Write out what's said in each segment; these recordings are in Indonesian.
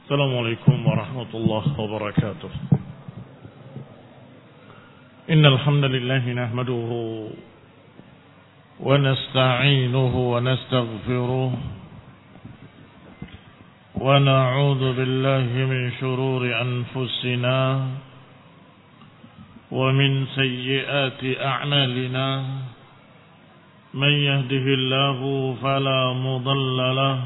السلام عليكم ورحمة الله وبركاته. إن الحمد لله نحمده ونستعينه ونستغفره ونعوذ بالله من شرور أنفسنا ومن سيئات أعمالنا. من يهده الله فلا مضل له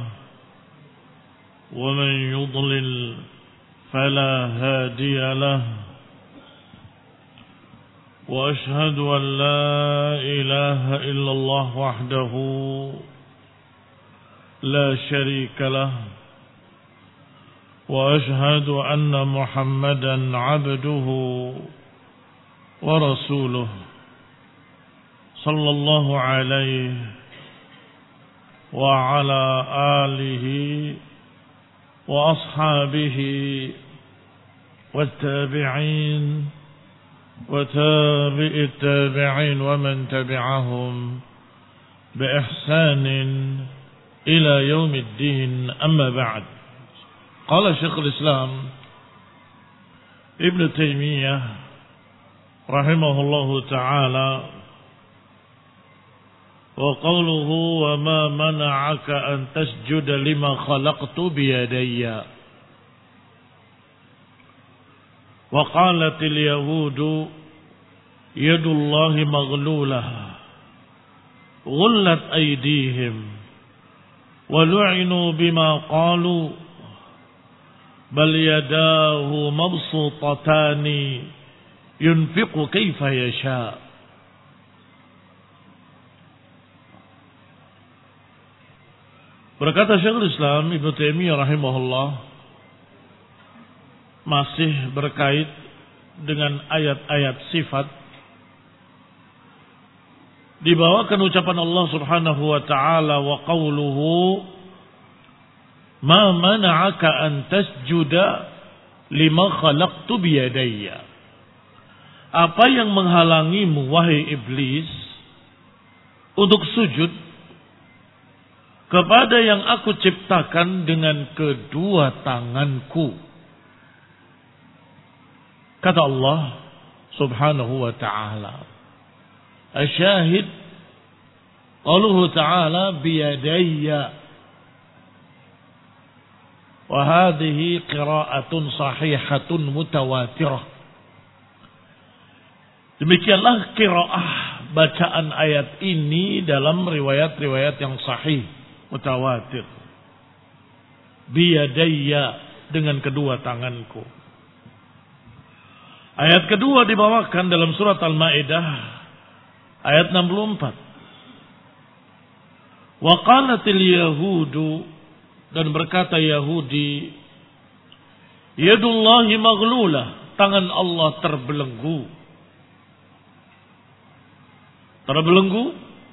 ومن يضلل فلا هادي له. وأشهد أن لا إله إلا الله وحده لا شريك له. وأشهد أن محمدا عبده ورسوله صلى الله عليه وعلى آله وأصحابه والتابعين وتابع التابعين ومن تبعهم بإحسان إلى يوم الدين. أما بعد، قال شيخ الإسلام ابن تيمية رحمه الله تعالى: وقوله وما منعك أن تسجد لما خلقت بيدي. وقالت اليهود يد الله مغلولة غلت أيديهم ولعنوا بما قالوا بل يداه مبسوطتان ينفق كيف يشاء. Berkata Syekhul Islam Ibnu Taimiyah rahimahullah, masih berkait dengan ayat-ayat sifat, dibawakan ucapan Allah Subhanahu wa taala, wa qauluhu ma mana'aka an tasjuda lima khalaqtu biyadayya. Apa yang menghalangimu wahai iblis untuk sujud kepada yang aku ciptakan dengan kedua tanganku? Kata Allah Subhanahu wa ta'ala, asyahid qauluhu ta'ala biyadayya, wa hadhihi qira'atun sahihatun mutawatirah. Demikianlah qiraah bacaan ayat ini dalam riwayat-riwayat yang sahih mutawatir. Biyadayya, dengan kedua tanganku. Ayat kedua dibawakan dalam surat Al-Maidah ayat 64. Wa qalatil yahudu, dan berkata Yahudi, yadullahi maghlulah, tangan Allah terbelenggu. Terbelenggu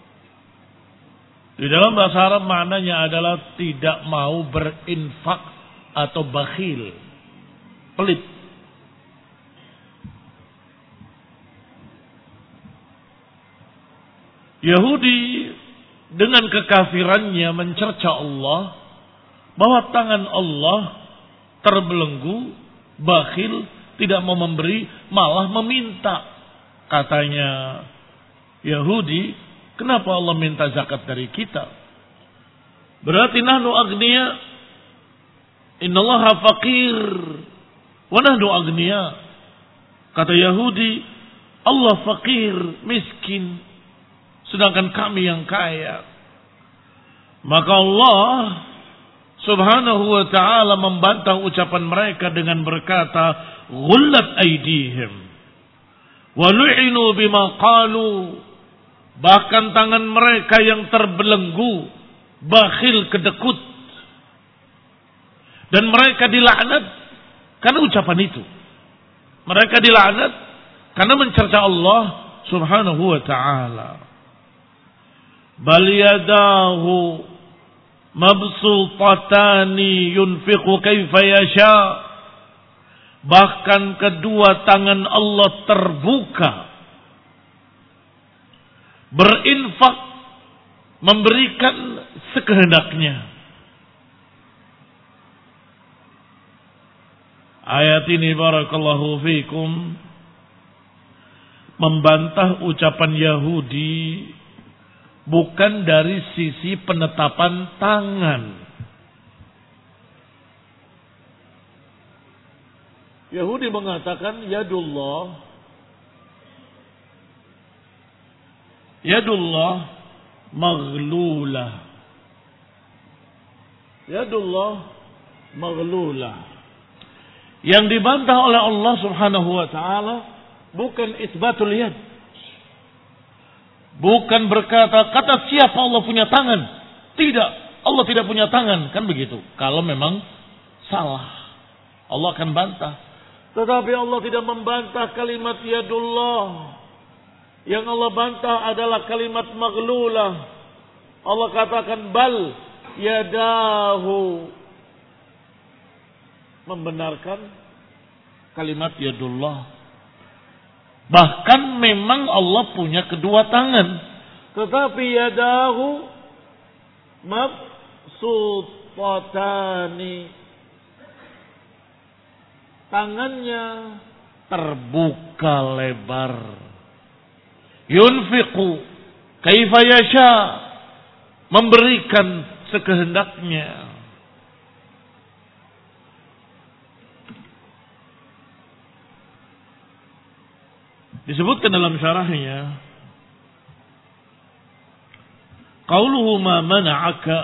di dalam bahasa Arab maknanya adalah tidak mau berinfak atau bakhil, pelit. Yahudi dengan kekafirannya mencerca Allah bahwa tangan Allah terbelenggu, bakhil, tidak mau memberi, malah meminta. Katanya Yahudi, kenapa Allah minta zakat dari kita? Berarti nahnu agniya, innallaha faqir wa nahnu agniya. Kata Yahudi, Allah fakir, miskin, sedangkan kami yang kaya. Maka Allah Subhanahu wa ta'ala membantah ucapan mereka dengan berkata, ghullat aydihim wa lu'inu bima qalu. Bahkan tangan mereka yang terbelenggu, bakhil, kedekut, dan mereka dilaknat karena ucapan itu. Mereka dilaknat karena mencerca Allah Subhanahu wa ta'ala. Bal yadahu mabsutatani yunfiqu kaifa yasha. Bahkan kedua tangan Allah terbuka, berinfak, memberikan sekehendaknya. Ayat ini barakallahu fikum membantah ucapan Yahudi bukan dari sisi penetapan tangan. Yahudi mengatakan yadullah maghlulah. Yadullah maghlulah. Yang dibantah oleh Allah Subhanahu wa taala bukan isbatul yad. Bukan berkata kata siapa Allah punya tangan. Tidak, Allah tidak punya tangan, kan begitu. Kalau memang salah, Allah akan bantah. Tetapi Allah tidak membantah kalimat yadullah. Yang Allah bantah adalah kalimat maghlulah. Allah katakan bal yadahu, membenarkan kalimat yadullah. Bahkan memang Allah punya kedua tangan. Tetapi yadahu mabsutatani, tangannya terbuka lebar. Yunfiqu kaifa yasha, memberikan sekehendaknya. Disebutkan dalam syarahnya, qauluhu ma mana'aka,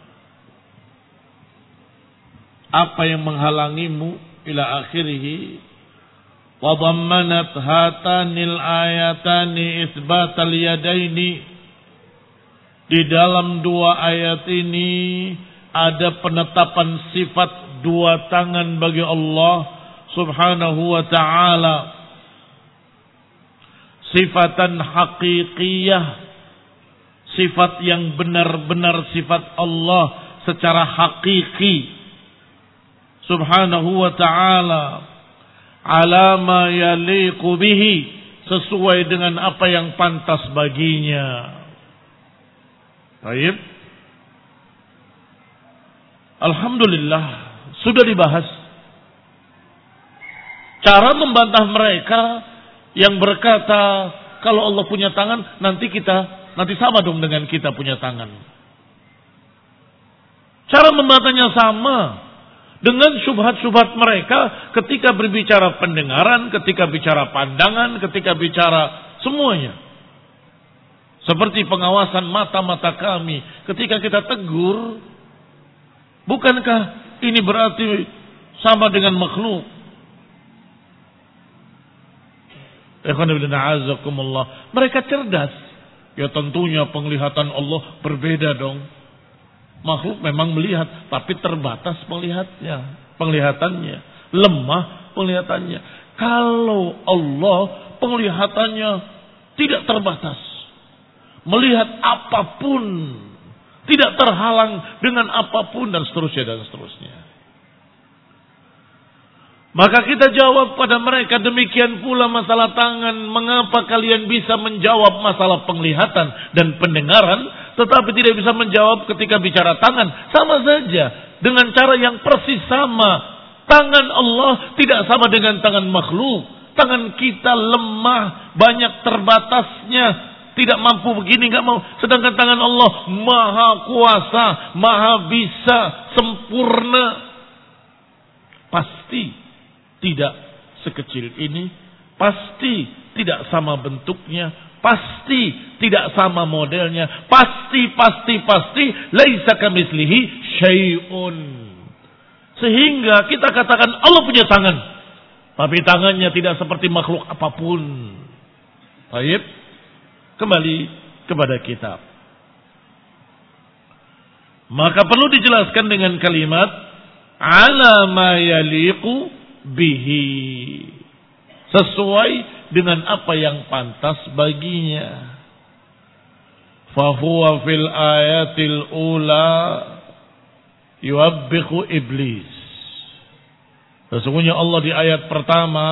apa yang menghalangimu, ila akhirih, wa dhammanat hatanil ayatani isbatal yadaini. Di dalam dua ayat ini ada penetapan sifat dua tangan bagi Allah Subhanahu wa ta'ala. Sifatan haqiqiyah, sifat yang benar-benar sifat Allah secara hakiki Subhanahu wa ta'ala, ala ma yaliqu bihi, sesuai dengan apa yang pantas baginya. Baik. Alhamdulillah sudah dibahas cara membantah mereka yang berkata kalau Allah punya tangan nanti sama dong dengan kita punya tangan. Cara membantahnya sama dengan syubhat-syubhat mereka ketika berbicara pendengaran, ketika bicara pandangan, ketika bicara semuanya. Seperti pengawasan mata-mata kami ketika kita tegur, bukankah ini berarti sama dengan makhluk? Mereka cerdas. Ya tentunya penglihatan Allah berbeda dong. Makhluk memang melihat, tapi terbatas penglihatannya. Lemah penglihatannya. Kalau Allah penglihatannya tidak terbatas. Melihat apapun. Tidak terhalang dengan apapun dan seterusnya. Maka kita jawab pada mereka, demikian pula masalah tangan. Mengapa kalian bisa menjawab masalah penglihatan dan pendengaran, tetapi tidak bisa menjawab ketika bicara tangan? Sama saja, dengan cara yang persis sama. Tangan Allah tidak sama dengan tangan makhluk. Tangan kita lemah, banyak terbatasnya, tidak mampu begini, nggak mau. Sedangkan tangan Allah maha kuasa, maha bisa, sempurna. Pasti tidak sekecil ini, pasti tidak sama bentuknya, pasti tidak sama modelnya, pasti laisa kamitslihi syai'un. Sehingga kita katakan Allah punya tangan, tapi tangannya tidak seperti makhluk apapun. Baik, kembali kepada kitab. Maka perlu dijelaskan dengan kalimat ala ma yaliqu bihi, sesuai dengan apa yang pantas baginya. Fahuwa fil ayatil ula yuwabbihu iblis. Sesungguhnya Allah di ayat pertama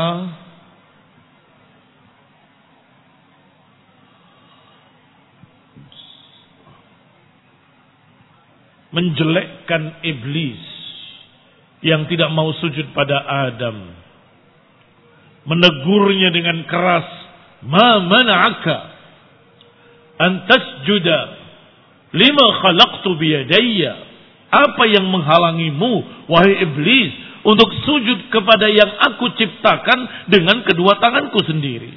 menjelekkan iblis. yang tidak mau sujud pada Adam, menegurnya dengan keras, ma mana'aka an tasjuda lima khalaqtu biyadayya, apa yang menghalangimu wahai iblis untuk sujud kepada yang aku ciptakan dengan kedua tanganku sendiri.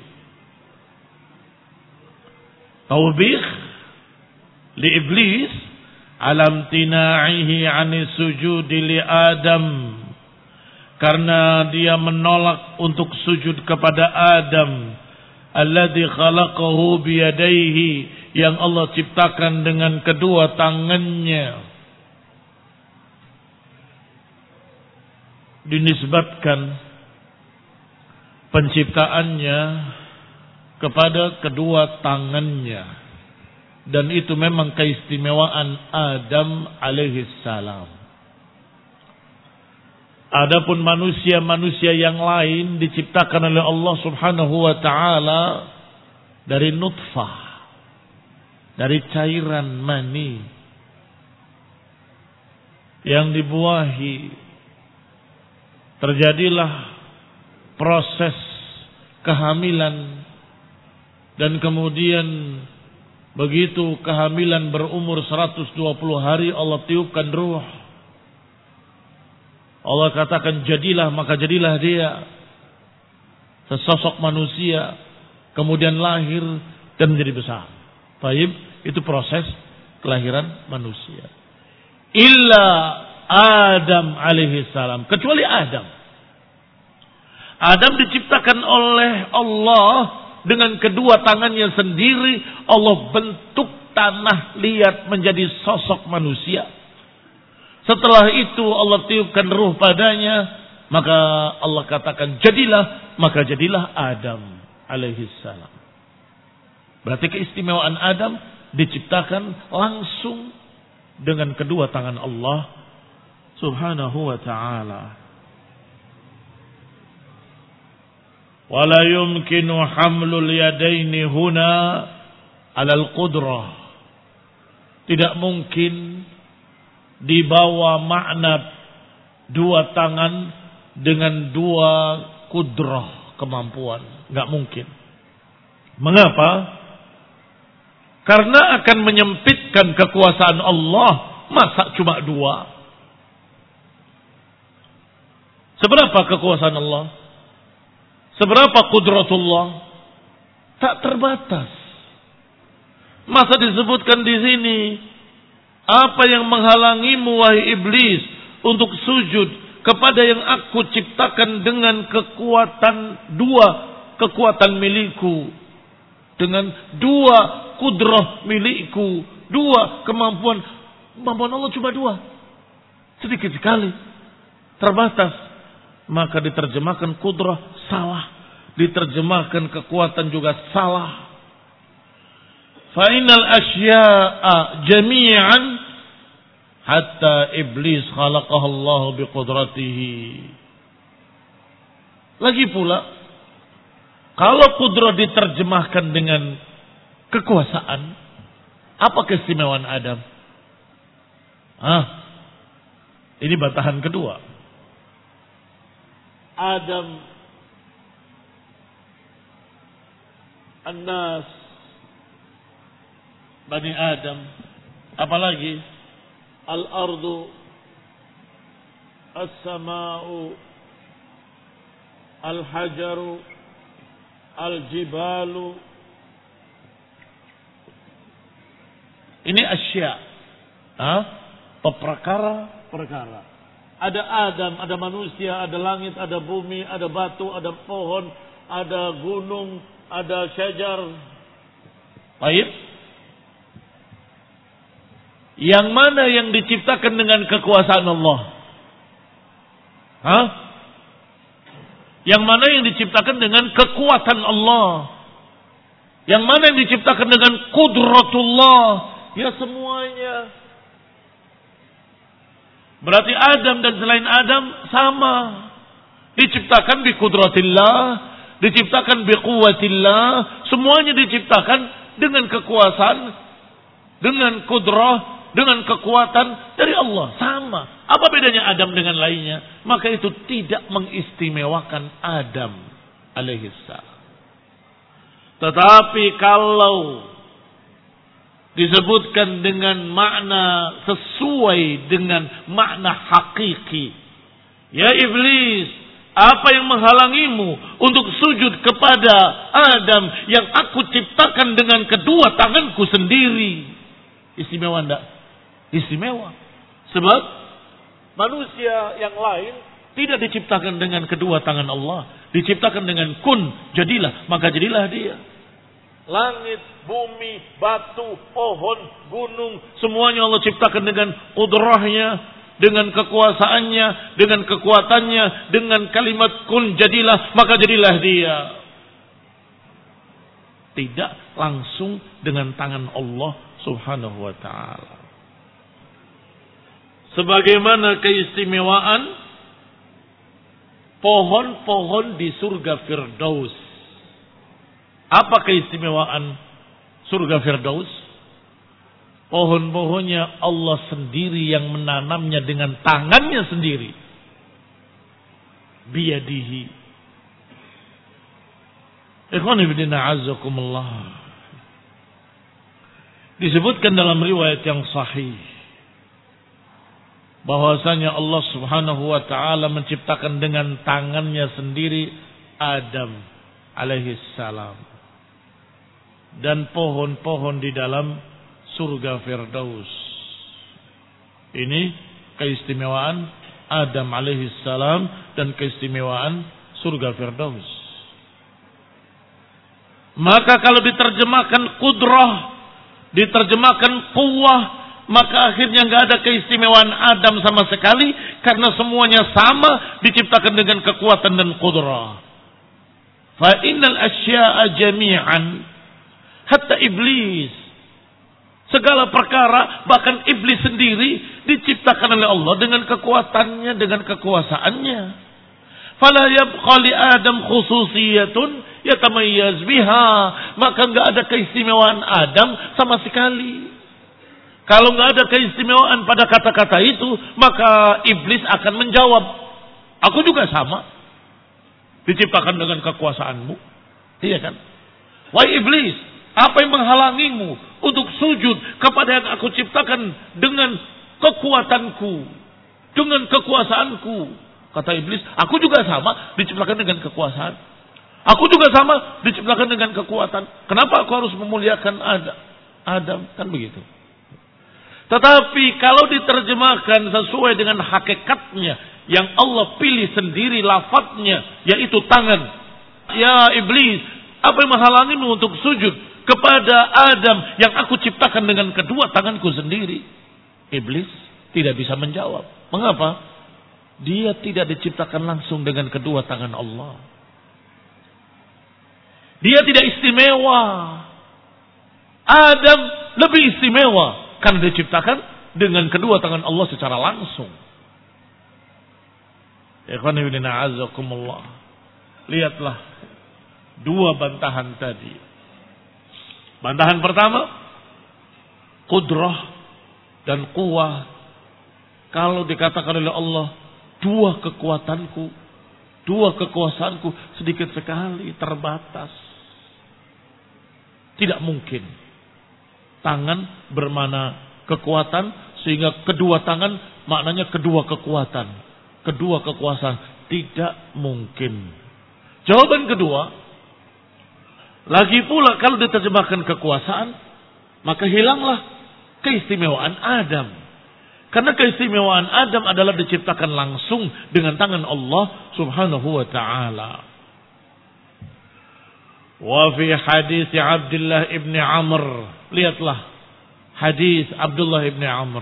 Taubih li iblis alam tina'ihi 'ani sujudi li Adam, karena dia menolak untuk sujud kepada Adam, alladzi khalaqahu biyadaihi, yang Allah ciptakan dengan kedua tangannya. Dinisbatkan penciptaannya kepada kedua tangannya, dan itu memang keistimewaan Adam alaihi salam. Adapun manusia-manusia yang lain diciptakan oleh Allah Subhanahu wa taala dari nutfah, dari cairan mani yang dibuahi. Terjadilah proses kehamilan, dan kemudian begitu kehamilan berumur 120 hari Allah tiupkan ruh. Allah katakan jadilah, maka jadilah dia sesosok manusia, kemudian lahir dan menjadi besar. Baik, itu proses kelahiran manusia. Illa Adam alaihi salam, kecuali Adam. Adam diciptakan oleh Allah dengan kedua tangannya sendiri. Allah bentuk tanah liat menjadi sosok manusia. Setelah itu Allah tiupkan ruh padanya, maka Allah katakan jadilah, maka jadilah Adam alaihi salam. Berarti keistimewaan Adam diciptakan langsung dengan kedua tangan Allah Subhanahu wa ta'ala. Wala yumkinu hamlul yadaini huna alal qudrah. Tidak mungkin dibawa makna dua tangan dengan dua kudrah, kemampuan. Enggak mungkin. Mengapa? Karena akan menyempitkan kekuasaan Allah. Masa cuma dua? Seberapa kekuasaan Allah? Seberapa kudratullah? Tak terbatas. Masa disebutkan di sini, apa yang menghalangimu wahai iblis untuk sujud kepada yang aku ciptakan dengan kekuatan dua, kekuatan milikku, dengan dua kudrah milikku, dua kemampuan. Kemampuan Allah cuma dua, sedikit sekali, terbatas. Maka diterjemahkan kudrah salah, diterjemahkan kekuatan juga salah. Fainal asya'a jami'an hatta iblis khalaqahu Allah biqudratihi. Lagi pula, kalau kudrah diterjemahkan dengan kekuasaan, apa keistimewaan Adam? Ini bantahan kedua. Adam, An-Nas, Bani Adam, apalagi Al-Ardu, As-Sama'u, Al-Hajaru, Al-Jibalu. Ini asya, perkara. Ada Adam, ada manusia, ada langit, ada bumi, ada batu, ada pohon, ada gunung, ada syajar. Baik. Yang mana yang diciptakan dengan kekuasaan Allah? Yang mana yang diciptakan dengan kekuatan Allah? Yang mana yang diciptakan dengan kudratullah? Ya semuanya. Berarti Adam dan selain Adam sama. Diciptakan bi kudratillah, diciptakan bi quwwatillah, semuanya diciptakan dengan kekuasaan, dengan kudrah dengan kekuatan dari Allah. Sama. Apa bedanya Adam dengan lainnya? Maka itu tidak mengistimewakan Adam alaihissalam. Tetapi kalau disebutkan dengan makna sesuai dengan makna hakiki, ya iblis, apa yang menghalangimu untuk sujud kepada Adam yang aku ciptakan dengan kedua tanganku sendiri? Istimewa enggak? Istimewa. Sebab manusia yang lain tidak diciptakan dengan kedua tangan Allah. Diciptakan dengan kun, jadilah. Maka jadilah dia. Langit, bumi, batu, pohon, gunung, semuanya Allah ciptakan dengan qudrahnya, dengan kekuasaannya, dengan kekuatannya, dengan kalimat kun jadilah, maka jadilah dia. Tidak langsung dengan tangan Allah subhanahu wa ta'ala. Sebagaimana keistimewaan pohon-pohon di surga Firdaus. Apa keistimewaan surga Firdaus? Pohon-pohonnya Allah sendiri yang menanamnya dengan tangannya sendiri. Biyadihi. Ikhwan fillah a'azzakumullah. Disebutkan dalam riwayat yang sahih bahwasanya Allah Subhanahu wa taala menciptakan dengan tangannya sendiri Adam alaihi salam dan pohon-pohon di dalam surga Firdaus. Ini keistimewaan Adam alaihi salam dan keistimewaan surga Firdaus. Maka kalau diterjemahkan qudrah, diterjemahkan quwwah, maka akhirnya enggak ada keistimewaan Adam sama sekali karena semuanya sama diciptakan dengan kekuatan dan qudrah. Fa innal asya'a jami'an hatta iblis, segala perkara bahkan iblis sendiri diciptakan oleh Allah dengan kekuatannya, dengan kekuasaannya. Fala yabqa li Adam khususiyatun yatamayyaz biha, maka enggak ada keistimewaan Adam sama sekali. Kalau enggak ada keistimewaan pada kata-kata itu, maka iblis akan menjawab, aku juga sama, diciptakan dengan kekuasaanmu. Iya kan? Wahai iblis, apa yang menghalangimu untuk sujud kepada yang aku ciptakan dengan kekuatanku, dengan kekuasaanku? Kata iblis, aku juga sama diciptakan dengan kekuasaan. Aku juga sama diciptakan dengan kekuatan. Kenapa aku harus memuliakan Adam? Kan begitu. Tetapi kalau diterjemahkan sesuai dengan hakikatnya yang Allah pilih sendiri lafadznya, yaitu tangan. Ya iblis, apa yang menghalangimu untuk sujud kepada Adam yang aku ciptakan dengan kedua tanganku sendiri? Iblis tidak bisa menjawab. Mengapa? Dia tidak diciptakan langsung dengan kedua tangan Allah. Dia tidak istimewa. Adam lebih istimewa karena diciptakan dengan kedua tangan Allah secara langsung. Ikhwan fillah a'azzakumullah. Lihatlah dua bantahan tadi. Bantahan pertama, qudrah dan quwwah. Kalau dikatakan oleh Allah, dua kekuatanku, dua kekuasaanku sedikit sekali, terbatas. Tidak mungkin tangan bermakna kekuatan sehingga kedua tangan maknanya kedua kekuatan, kedua kekuasaan. Tidak mungkin. Jawaban kedua, lagi pula kalau diterjemahkan kekuasaan, maka hilanglah keistimewaan Adam. Karena keistimewaan Adam adalah diciptakan langsung dengan tangan Allah subhanahu wa ta'ala. Wa fi hadis Abdullah ibn Amr. Lihatlah hadis Abdullah ibn Amr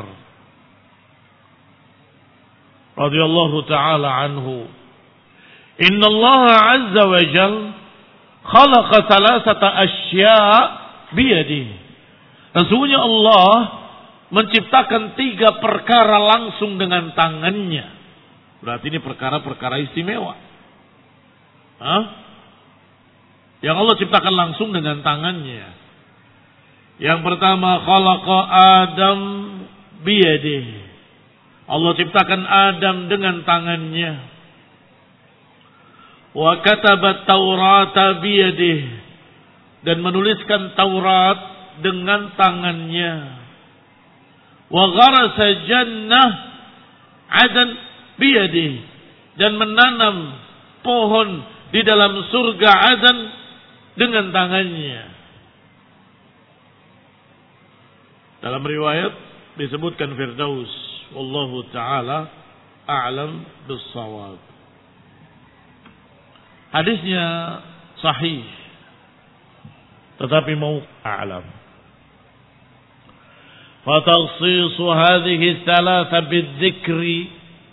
radhiyallahu ta'ala anhu. Inna Allah azza wa jal khalaqa thalathata asya' biyadihi. Sesungguhnya Allah menciptakan tiga perkara langsung dengan tangannya. Berarti ini perkara-perkara istimewa. Yang Allah ciptakan langsung dengan tangannya. Yang pertama, khalaqa Adam biyadihi. Allah ciptakan Adam dengan tangannya. Wa katabat Taurata biyadihi, dan menuliskan Taurat dengan tangannya. Wa gharasa jannah Adan biyadihi, dan menanam pohon di dalam surga Adan dengan tangannya. Dalam riwayat disebutkan Firdaus. Wallahu ta'ala a'lam bis-shawab. Hadisnya sahih, tetapi mau a'lam. Fatakhsisu hadhihi thalatha bidzikri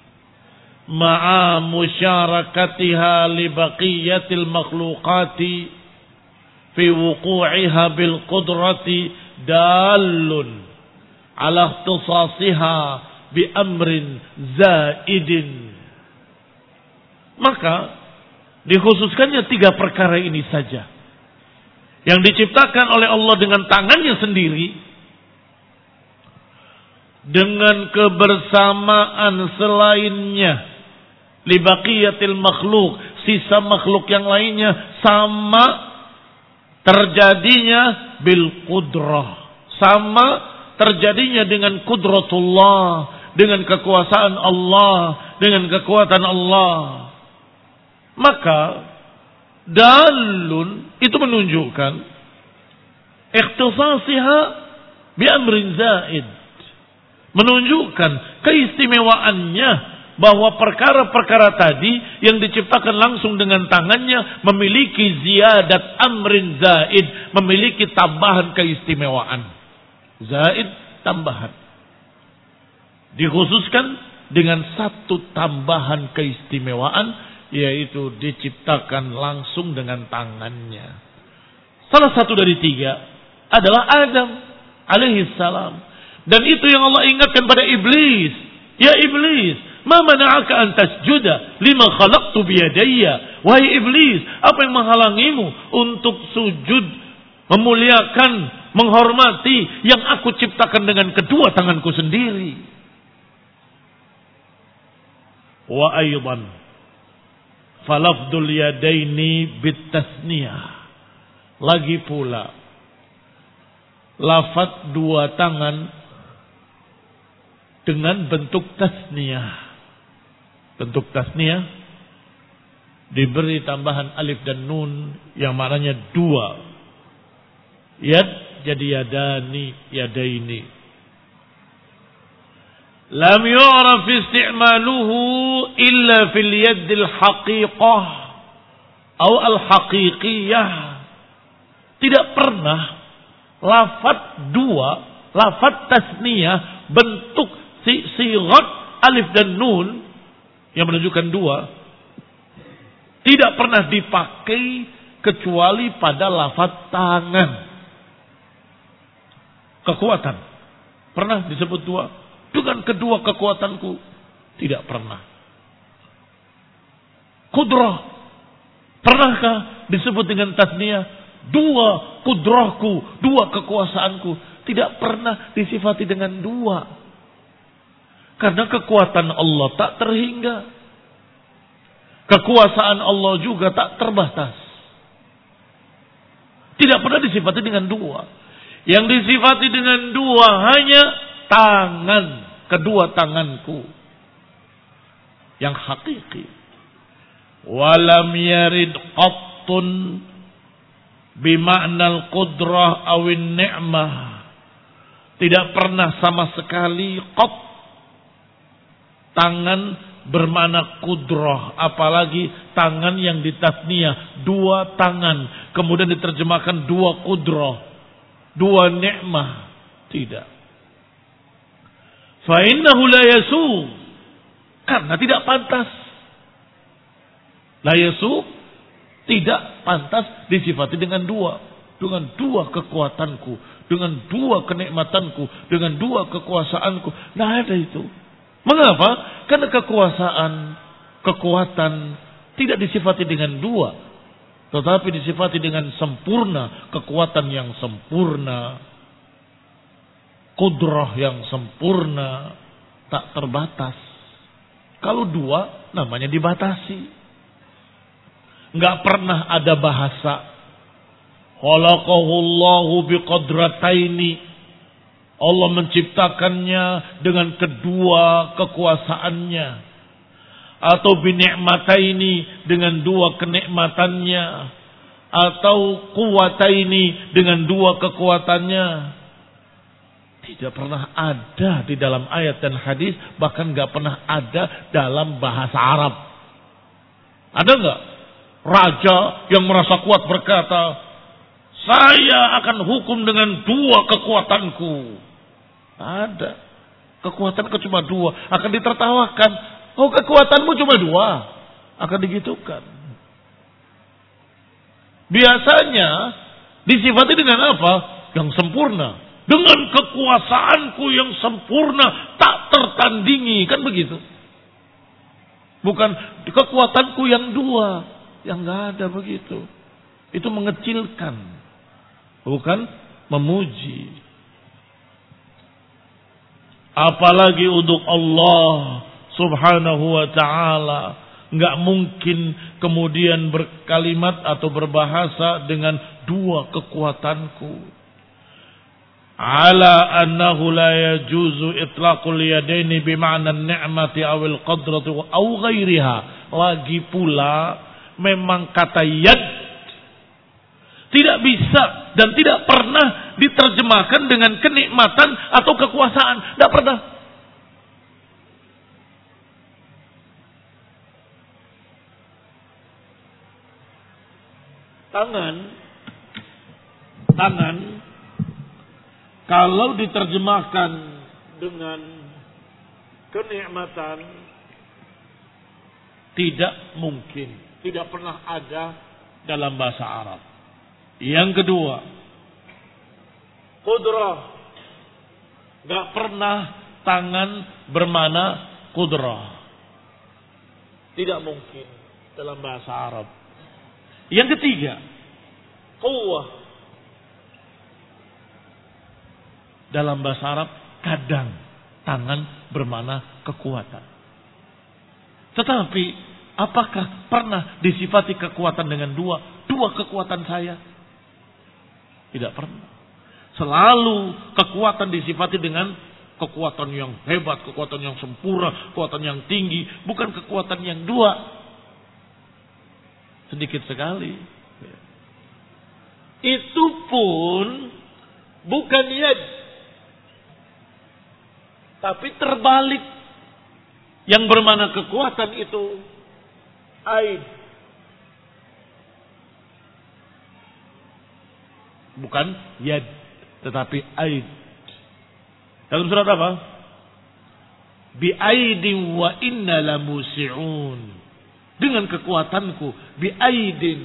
ma'a musyarakatiha li baqiyatil makhluqati fi wuqu'iha bil qudrati dalun ala ikhtisasiha bi amrin zaidin. Maka dikhususkannya 3 perkara ini saja yang diciptakan oleh Allah dengan tangannya sendiri, dengan kebersamaan selainnya li baqiyatil makhluk, sisa makhluk yang lainnya, sama terjadinya bil qudrah, sama terjadinya dengan kudratullah, dengan kekuasaan Allah, dengan kekuatan Allah. Maka dalun itu menunjukkan ikhtisasiha bi amrin zaid, menunjukkan keistimewaannya bahwa perkara-perkara tadi yang diciptakan langsung dengan tangannya memiliki ziyadat amrin zaid, memiliki tambahan keistimewaan. Zaid, tambahan. Dikhususkan dengan 1 tambahan keistimewaan, yaitu diciptakan langsung dengan tangannya. Salah satu dari 3 adalah Adam alaihi salam. Dan itu yang Allah ingatkan pada iblis. Ya iblis, ma mana'aka an tasjuda lima khalaqtu biyadayya. Wahai iblis, apa yang menghalangimu untuk sujud, memuliakan, menghormati yang aku ciptakan dengan kedua tanganku sendiri. Wa aydan falafdul yadaini bitasniyah. Lagi pula lafaz 2 tangan dengan bentuk tasniyah. Bentuk tasniyah diberi tambahan alif dan nun yang maknanya 2. Yad jadi yadani, yadaini. Lam yu'raf isti'maluhu illa fil yaddil haqiqah atau al-haqiqiyah. Tidak pernah lafaz 2, lafaz tasniyah bentuk sighat alif dan nun yang menunjukkan 2 tidak pernah dipakai kecuali pada lafaz tangan. Kekuatan pernah disebut 2 dengan kedua kekuatanku, tidak pernah. Kudrah pernahkah disebut dengan tasniyah? 2 kudrahku, 2 kekuasaanku, tidak pernah disifati dengan 2. Karena kekuatan Allah tak terhingga. Kekuasaan Allah juga tak terbatas. Tidak pernah disifati dengan 2. Yang disifati dengan 2 hanya tangan, kedua tanganku yang hakiki. Walam yarid qattun bima'nal qudrah awin ni'mah. Tidak pernah sama sekali qat tangan bermakna kudrah, apalagi tangan yang ditasniyah 2 tangan kemudian diterjemahkan 2 kudrah, 2 nikmah. Tidak. Fa innahu la yasu, karena tidak pantas. La yasu, tidak pantas disifati dengan 2. Dengan 2 kekuatanku, dengan 2 kenikmatanku, dengan 2 kekuasaanku. Nah ada itu. Mengapa? Karena kekuasaan, kekuatan tidak disifati dengan 2, tetapi disifati dengan sempurna, kekuatan yang sempurna, Qudrah yang sempurna, tak terbatas. Kalau dua, namanya dibatasi. Nggak pernah ada bahasa khalaqahullahu biqadrataini. Allah menciptakannya dengan kedua kekuasaannya. Atau binikmataini dengan dua kenikmatannya. Atau quwataini dengan dua kekuatannya. Tidak pernah ada di dalam ayat dan hadis, bahkan nggak pernah ada dalam bahasa Arab. Ada nggak raja yang merasa kuat berkata, saya akan hukum dengan dua kekuatanku? Ada. Kekuatanku cuma dua, akan ditertawakan. Oh, kekuatanmu cuma dua, akan digitukan. Biasanya disifati dengan apa? Yang sempurna. Dengan kekuasaanku yang sempurna, tak tertandingi. Kan begitu. Bukan kekuatanku yang dua. Yang gak ada begitu. Itu mengecilkan. Bukan memuji. Apalagi untuk Allah subhanahu wa ta'ala. Gak mungkin kemudian berkalimat atau berbahasa dengan dua kekuatanku. Ala annahu la yajuzu itlaqul yadaini bima'na an-ni'mati awil qadrati aw ghairiha. Lagi pula memang kata yad tidak bisa dan tidak pernah diterjemahkan dengan kenikmatan atau kekuasaan. Tidak pernah. Tangan kalau diterjemahkan dengan kenikmatan, tidak mungkin, tidak pernah ada dalam bahasa Arab. Yang kedua, qudrah, gak pernah tangan bermana qudrah, tidak mungkin dalam bahasa Arab. Yang ketiga, quwwah. Dalam bahasa Arab kadang tangan bermakna kekuatan. Tetapi apakah pernah disifati kekuatan dengan dua kekuatan saya? Tidak pernah. Selalu kekuatan disifati dengan kekuatan yang hebat, kekuatan yang sempurna, kekuatan yang tinggi, bukan kekuatan yang dua. Sedikit sekali. Itu pun bukan yad, tapi terbalik. Yang bermakna kekuatan itu aid. Bukan yad, tetapi aid. Dalam surat apa? Bi aidin wa inna lamusi'un. Dengan kekuatanku. Bi aidin.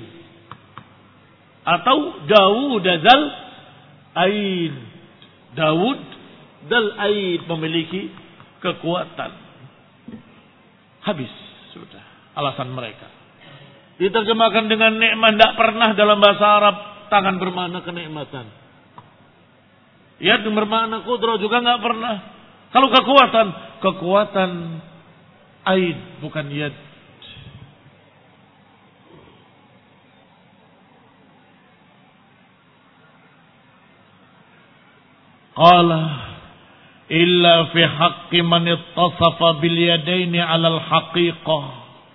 Atau Daud dal aid. Daud dal aid memiliki kekuatan. Habis sudah alasan mereka. Diterjemahkan dengan nikmat, tidak pernah dalam bahasa Arab tangan bermakna kenikmatan. Yad bermakna qudrah juga nggak pernah. Kalau kekuatan aid bukan yad. Qala illa fi haqqi man ittasafa bil yadaini 'ala al haqiqah.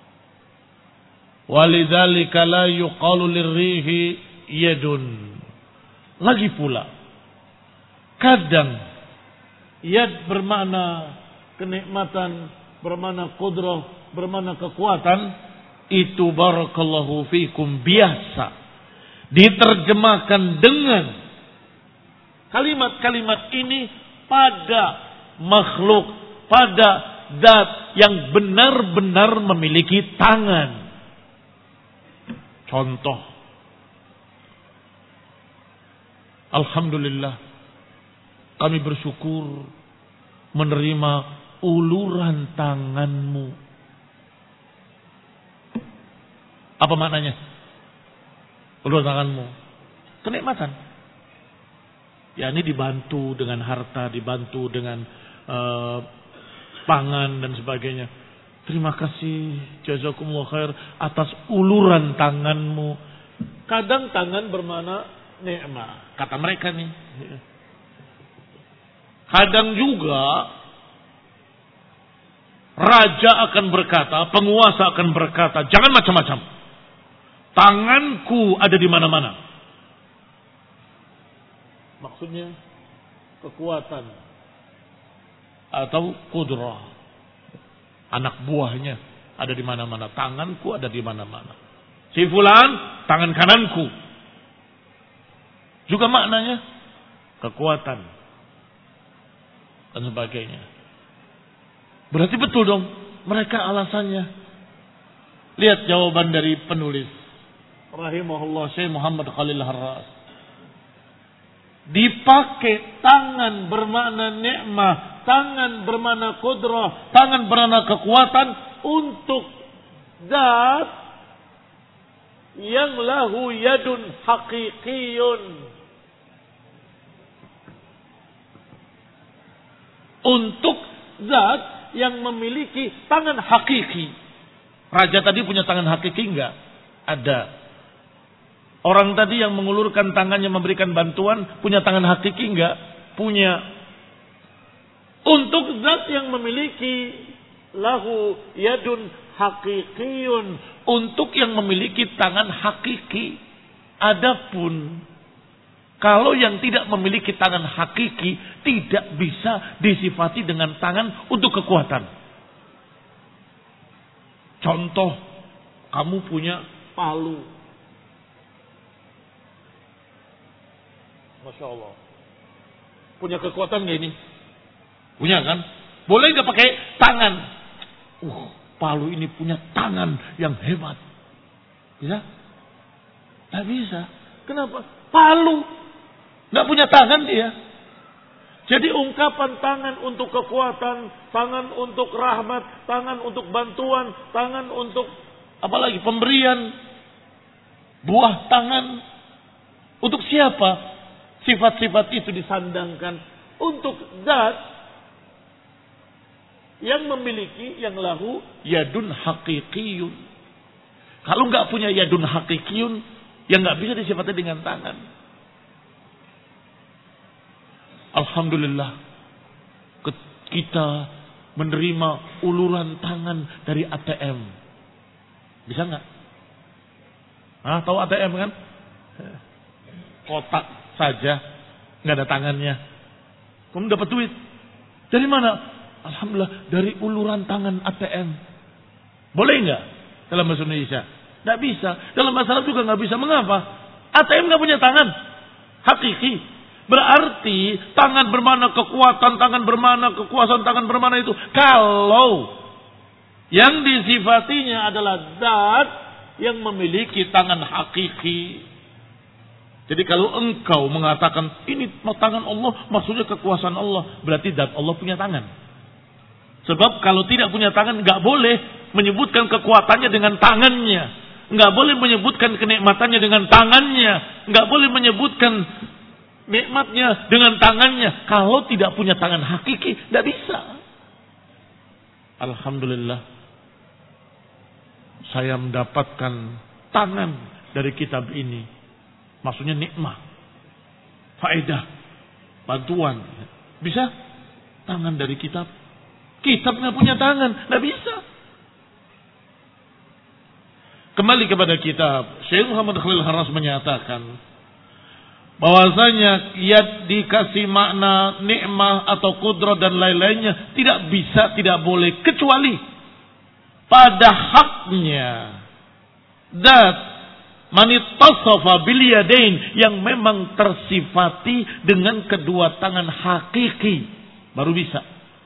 Walidzalika la yuqalu lirrihi yadun. Lagi pula kadang yad bermakna kenikmatan, bermakna qudrah, bermakna kekuatan, itu barakallahu fikum biasa diterjemahkan dengan kalimat-kalimat ini pada makhluk, pada zat yang benar-benar memiliki tangan. Contoh, alhamdulillah kami bersyukur menerima uluran tanganmu. Apa maknanya? Uluran tanganmu kenikmatan. Ya ini dibantu dengan harta, dibantu dengan pangan dan sebagainya. Terima kasih, jazakumullah khair atas uluran tanganmu. Kadang tangan bermakna nikmat, kata mereka nih. Kadang juga raja akan berkata, penguasa akan berkata, jangan macam-macam. Tanganku ada di mana-mana. Maksudnya kekuatan atau kudrah. Anak buahnya ada di mana-mana. Tanganku ada di mana-mana. Si fulan, tangan kananku. Juga maknanya kekuatan dan sebagainya. Berarti betul dong mereka alasannya. Lihat jawaban dari penulis rahimahullah Syekh Muhammad Khalil Harras. Dipakai tangan bermakna nikmah, tangan bermakna qudrah, tangan bermakna kekuatan untuk zat yang lahu yadun haqiqiyun. Untuk zat yang memiliki tangan hakiki. Raja tadi punya tangan hakiki enggak? Ada. Orang tadi yang mengulurkan tangannya memberikan bantuan punya tangan hakiki enggak? Punya. Untuk zat yang memiliki lahu yadun hakikiyun, untuk yang memiliki tangan hakiki. Adapun kalau yang tidak memiliki tangan hakiki tidak bisa disifati dengan tangan untuk kekuatan. Contoh, kamu punya palu. Masya Allah. Punya kekuatan gak ini? Punya kan? Boleh gak pakai tangan? Palu ini punya tangan yang hebat. Bisa? Gak bisa. Kenapa? Palu. Gak punya tangan dia. Jadi ungkapan tangan untuk kekuatan, tangan untuk rahmat, tangan untuk bantuan, tangan untuk apalagi pemberian, buah tangan. Untuk siapa sifat-sifat itu disandangkan? Untuk zat yang memiliki yang lahu yadun haqiqiyun. Kalau nggak punya yadun haqiqiyun, ya nggak bisa disifati dengan tangan. Alhamdulillah kita menerima uluran tangan dari ATM. Bisa nggak? Tahu ATM kan? Kotak saja, nggak ada tangannya. Kamu dapat duit dari mana? Alhamdulillah dari uluran tangan ATM. Boleh nggak dalam bahasa Indonesia? Nggak bisa. Dalam bahasa Arab juga nggak bisa. Mengapa? ATM nggak punya tangan hakiki. Berarti tangan bermakna kekuatan, tangan bermakna kekuasaan, tangan bermakna itu. Kalau yang disifatinya adalah zat yang memiliki tangan hakiki. Jadi kalau engkau mengatakan ini tangan Allah, maksudnya kekuasaan Allah, berarti zat Allah punya tangan. Sebab kalau tidak punya tangan, nggak boleh menyebutkan kekuatannya dengan tangannya, nggak boleh menyebutkan kenikmatannya dengan tangannya, nggak boleh menyebutkan nikmatnya dengan tangannya. Kalau tidak punya tangan hakiki, tidak bisa. Alhamdulillah, saya mendapatkan tangan dari kitab ini. Maksudnya nikmat, faedah, bantuan. Bisa tangan dari kitab. Kitab nggak punya tangan, tidak bisa. Kembali kepada kitab, Syekh Muhammad Khalil Harras menyatakan bahwasanya yad dikasih makna nikmah atau kudrat dan lain-lainnya tidak bisa, tidak boleh kecuali pada haknya zat manittasafa bil yadain yang memang tersifati dengan kedua tangan hakiki baru bisa.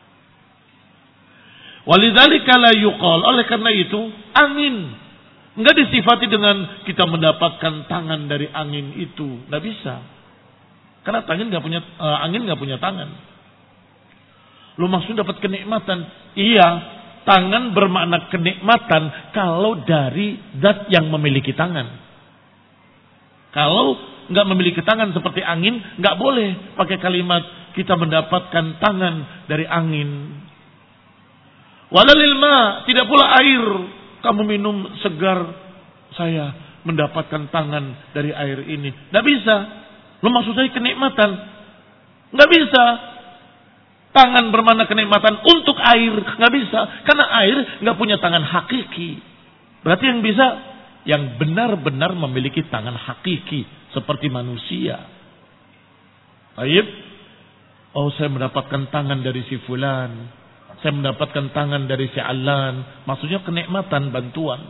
Walidzalika la yuqal, oleh karena itu angin enggak disifati dengan kita mendapatkan tangan dari angin itu. Enggak bisa. Karena angin nggak punya tangan. Lu maksud dapat kenikmatan? Iya, tangan bermakna kenikmatan kalau dari zat yang memiliki tangan. Kalau nggak memiliki tangan seperti angin, nggak boleh pakai kalimat kita mendapatkan tangan dari angin. Walalil ma, tidak pula air. Kamu minum segar, saya mendapatkan tangan dari air ini. Nggak bisa. Lo maksud saya kenikmatan? Nggak bisa. Tangan bermakna kenikmatan untuk air, nggak bisa. Karena air nggak punya tangan hakiki. Berarti yang bisa yang benar-benar memiliki tangan hakiki seperti manusia. Baik. Oh, saya mendapatkan tangan dari si fulan. Saya mendapatkan tangan dari si Alan. Maksudnya kenikmatan, bantuan.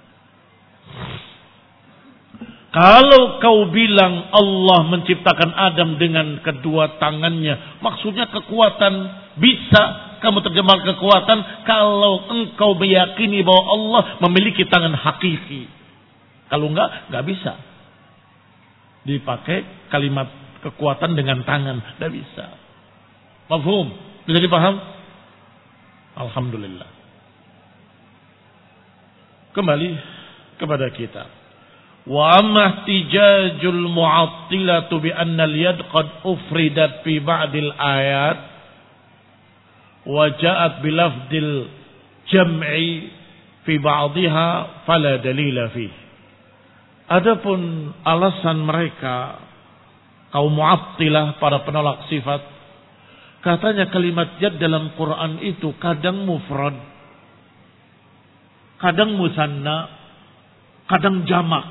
Kalau kau bilang Allah menciptakan Adam dengan kedua tangannya, maksudnya kekuatan, bisa kamu terjemahkan kekuatan kalau engkau meyakini bahwa Allah memiliki tangan hakiki. Kalau enggak bisa dipakai kalimat kekuatan dengan tangan, enggak bisa. Mafhum? Bisa dipaham? Alhamdulillah. Kembali kepada kita. Wa amma ihtijajul mu'attilatu bi anna al-yad qad ufridat fi ba'dil ayat wa ja'at bi lafdil jam'i fi ba'dihha fala dalila fihi. Adapun alasan mereka kaum mu'attilah, para penolak sifat, katanya kalimat yad dalam Quran itu kadang mufrad, kadang musanna, kadang jamak.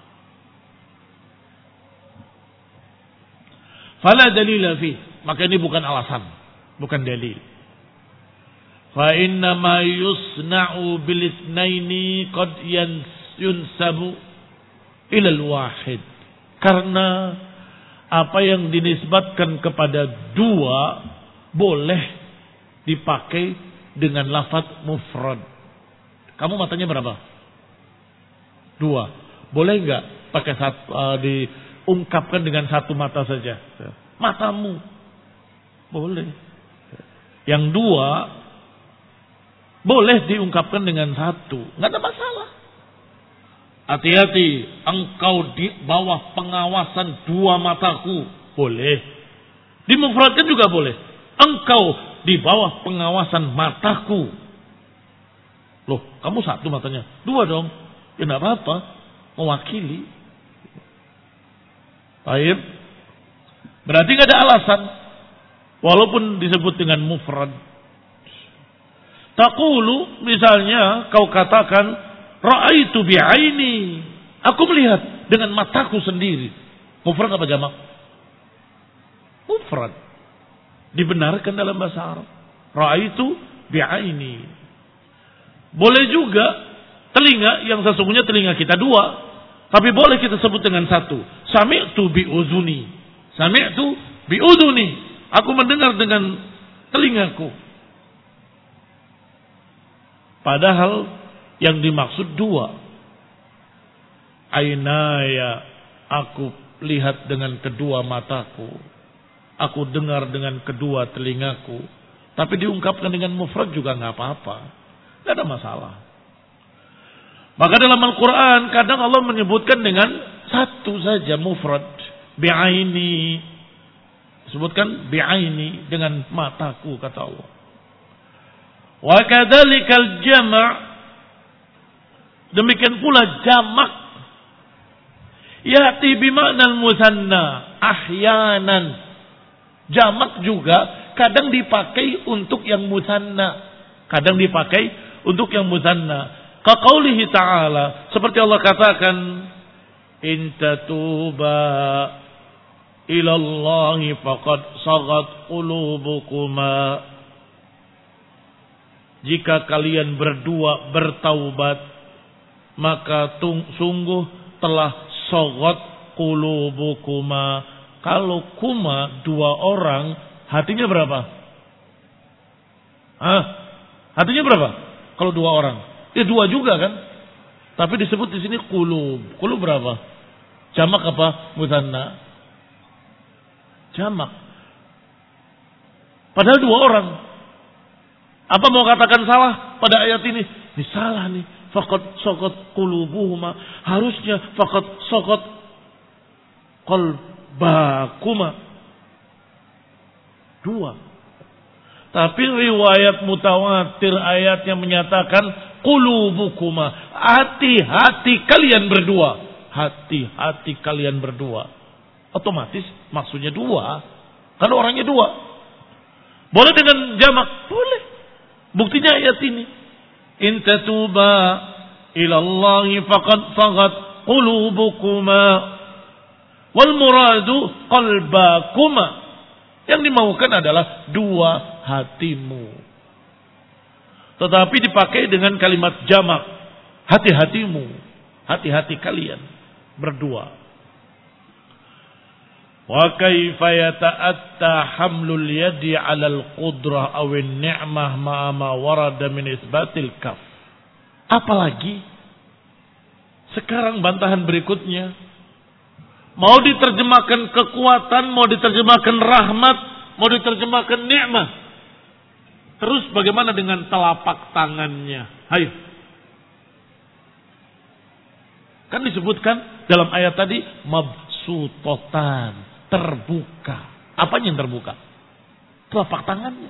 Fala dalila fi, maka ini bukan alasan, bukan dalil. Fa inna ma yusna'u bil itsnaini qad yunsabu ilal wahid. Karena apa yang dinisbatkan kepada dua boleh dipakai dengan lafaz mufrad. Kamu matanya berapa? Dua. Boleh enggak pakai diungkapkan dengan satu mata saja? Matamu. Boleh. Yang dua boleh diungkapkan dengan satu. Enggak ada masalah. Hati-hati, engkau di bawah pengawasan dua mataku. Boleh. Dimufradkan juga boleh. Engkau di bawah pengawasan mataku. Loh, kamu satu matanya. Dua dong. Ya enggak apa-apa. Mewakili. Baik. Berarti enggak ada alasan. Walaupun disebut dengan mufrad. Taqulu, misalnya kau katakan, ra'aitu bi'aini. Aku melihat dengan mataku sendiri. Mufrad apa jamak? Mufrad. Dibenarkan dalam bahasa Arab. Ra'aitu bi'aini. Boleh juga telinga yang sesungguhnya telinga kita dua. Tapi boleh kita sebut dengan satu. Sami'tu bi'udhuni. Sami'tu bi'udhuni. Aku mendengar dengan telingaku. Padahal yang dimaksud dua. Ainaya, aku lihat dengan kedua mataku. Aku dengar dengan kedua telingaku. Tapi diungkapkan dengan mufrad juga nggak apa-apa. Nggak ada masalah. Maka dalam Al-Quran kadang Allah menyebutkan dengan satu saja mufrad. Bi'aini. Sebutkan bi'aini, dengan mataku, kata Allah. Wa kadzalikal jama'. Demikian pula jamak. Ya'ti bima'nal musanna ahyanan. Jamak juga kadang dipakai untuk yang musanna. Kadang dipakai untuk yang musanna. Kaqaulihi ta'ala, seperti Allah katakan, in tatuba ilallahi faqad sagat qulubukuma. Jika kalian berdua bertaubat, maka sungguh telah sagat qulubukuma. Kalau kuma dua orang, hatinya berapa? Hatinya berapa? Kalau dua orang, dua juga kan? Tapi disebut di sini qulub. Qulub berapa? Jamak apa? Mutsanna. Jamak. Padahal dua orang. Apa mau katakan salah pada ayat ini? Ini salah nih. Faqad sagat qulubuhuma. Harusnya faqad sagat qalbakuma. Dua. Tapi riwayat mutawatir ayatnya menyatakan qulubukuma. Hati-hati kalian berdua. Hati-hati kalian berdua. Otomatis maksudnya dua. Karena orangnya dua. Boleh dengan jamak? Boleh. Buktinya ayat ini. In tatuba ilallahi faqad sagat qulubukuma. Wal muradu qalbakuma. Yang dimaukan adalah dua hatimu. Tetapi dipakai dengan kalimat jamak. Hati-hatimu. Hati-hati kalian berdua. Wa kaifa yata'atta hamlul yadi 'ala al-qudrah aw an-ni'mah ma'a ma warada min isbatil kaf. Apalagi sekarang bantahan berikutnya mau diterjemahkan kekuatan, mau diterjemahkan rahmat, mau diterjemahkan nikmat. Terus bagaimana dengan telapak tangannya? Hayo. Kan disebutkan dalam ayat tadi mabsutotan, terbuka. Apanya yang terbuka? Telapak tangannya.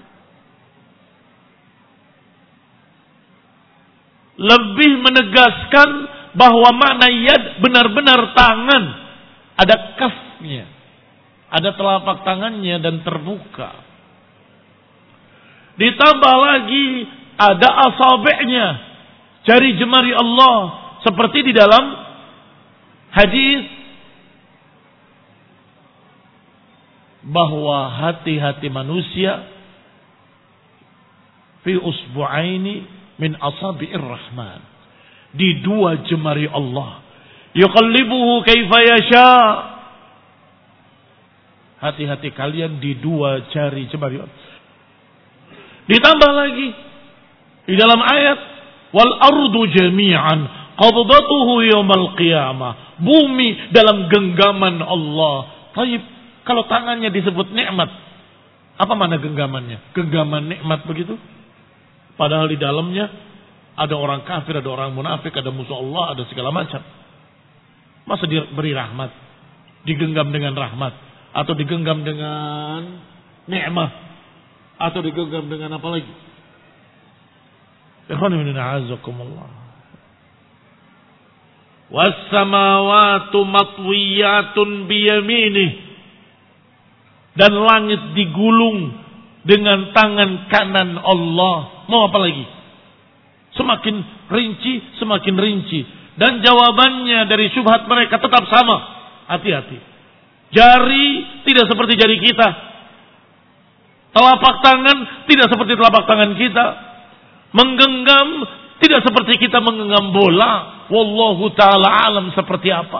Lebih menegaskan bahwa makna yad benar-benar tangan. Ada kafnya. Ada telapak tangannya dan terbuka. Ditambah lagi ada asabi'nya. Jari jemari Allah. Seperti di dalam hadis bahwa hati-hati manusia fi usbu'aini min asabi'ir rahman. Di dua jemari Allah. Yuqallibuhu kaifa yasha. Hati-hati kalian di dua jari jemari Allah. Ditambah lagi di dalam ayat wal ardu jami'an qabdatuhu yaumal qiyamah. Bumi dalam genggaman Allah. Taib, kalau tangannya disebut nikmat, apa mana genggamannya? Genggaman nikmat begitu? Padahal di dalamnya ada orang kafir, ada orang munafik, ada musuh Allah, ada segala macam. Masa diberi rahmat, digenggam dengan rahmat, atau digenggam dengan nikmat, atau digenggam dengan apa lagi? Was-samawatu matwiyatun biyaminih. Dan langit digulung dengan tangan kanan Allah. Mau apa lagi? Semakin rinci. Dan jawabannya dari syubhat mereka tetap sama. Hati-hati. Jari tidak seperti jari kita. Telapak tangan tidak seperti telapak tangan kita. Menggenggam tidak seperti kita menggenggam bola. Wallahu ta'ala alam seperti apa.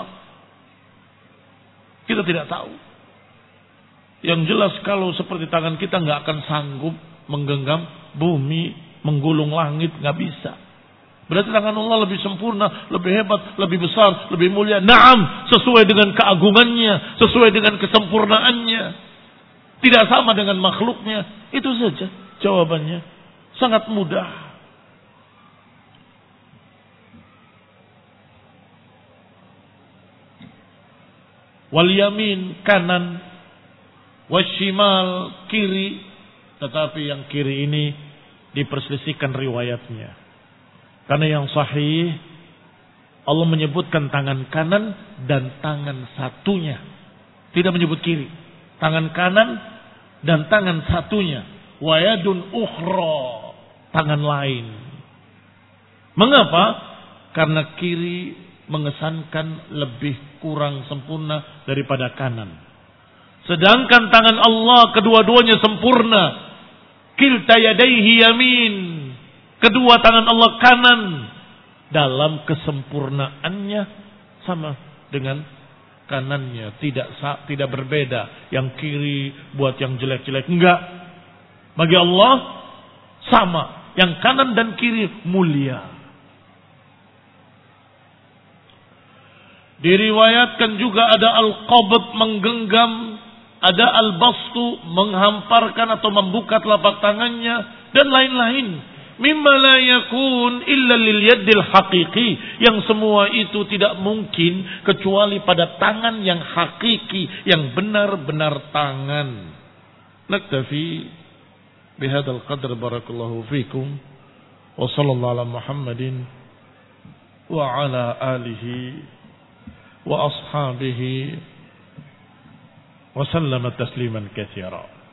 Kita tidak tahu. Yang jelas kalau seperti tangan kita nggak akan sanggup menggenggam bumi, menggulung langit, nggak bisa. Berarti tangan Allah lebih sempurna, lebih hebat, lebih besar, lebih mulia. Naam, sesuai dengan keagungannya, sesuai dengan kesempurnaannya. Tidak sama dengan makhluknya. Itu saja jawabannya. Sangat mudah. Wal yamin kanan, washimal kiri. Tetapi yang kiri ini diperselisihkan riwayatnya. Karena yang sahih Allah menyebutkan tangan kanan dan tangan satunya. Tidak menyebut kiri. Tangan kanan dan tangan satunya. Wayadun ukhra. Tangan lain. Mengapa? Karena kiri mengesankan lebih kurang sempurna daripada kanan. Sedangkan tangan Allah kedua-duanya sempurna. Kilta yadaihi yamin. Kedua tangan Allah kanan. Dalam kesempurnaannya sama dengan kanannya. Tidak berbeda. Yang kiri buat yang jelek-jelek. Enggak. Bagi Allah sama. Yang kanan dan kiri mulia. Diriwayatkan juga ada al-qabd menggenggam. Ada al-bastu menghamparkan atau membuka telapak tangannya. Dan lain-lain. mimma la yakun illa lil yaddil haqiqi, yang semua itu tidak mungkin kecuali pada tangan yang hakiki, yang benar-benar tangan. Naktafi bihadzal qadr, barakallahu fikum, wa sallallahu ala Muhammadin wa ala alihi wa ashabihi wa sallama tasliman katsira.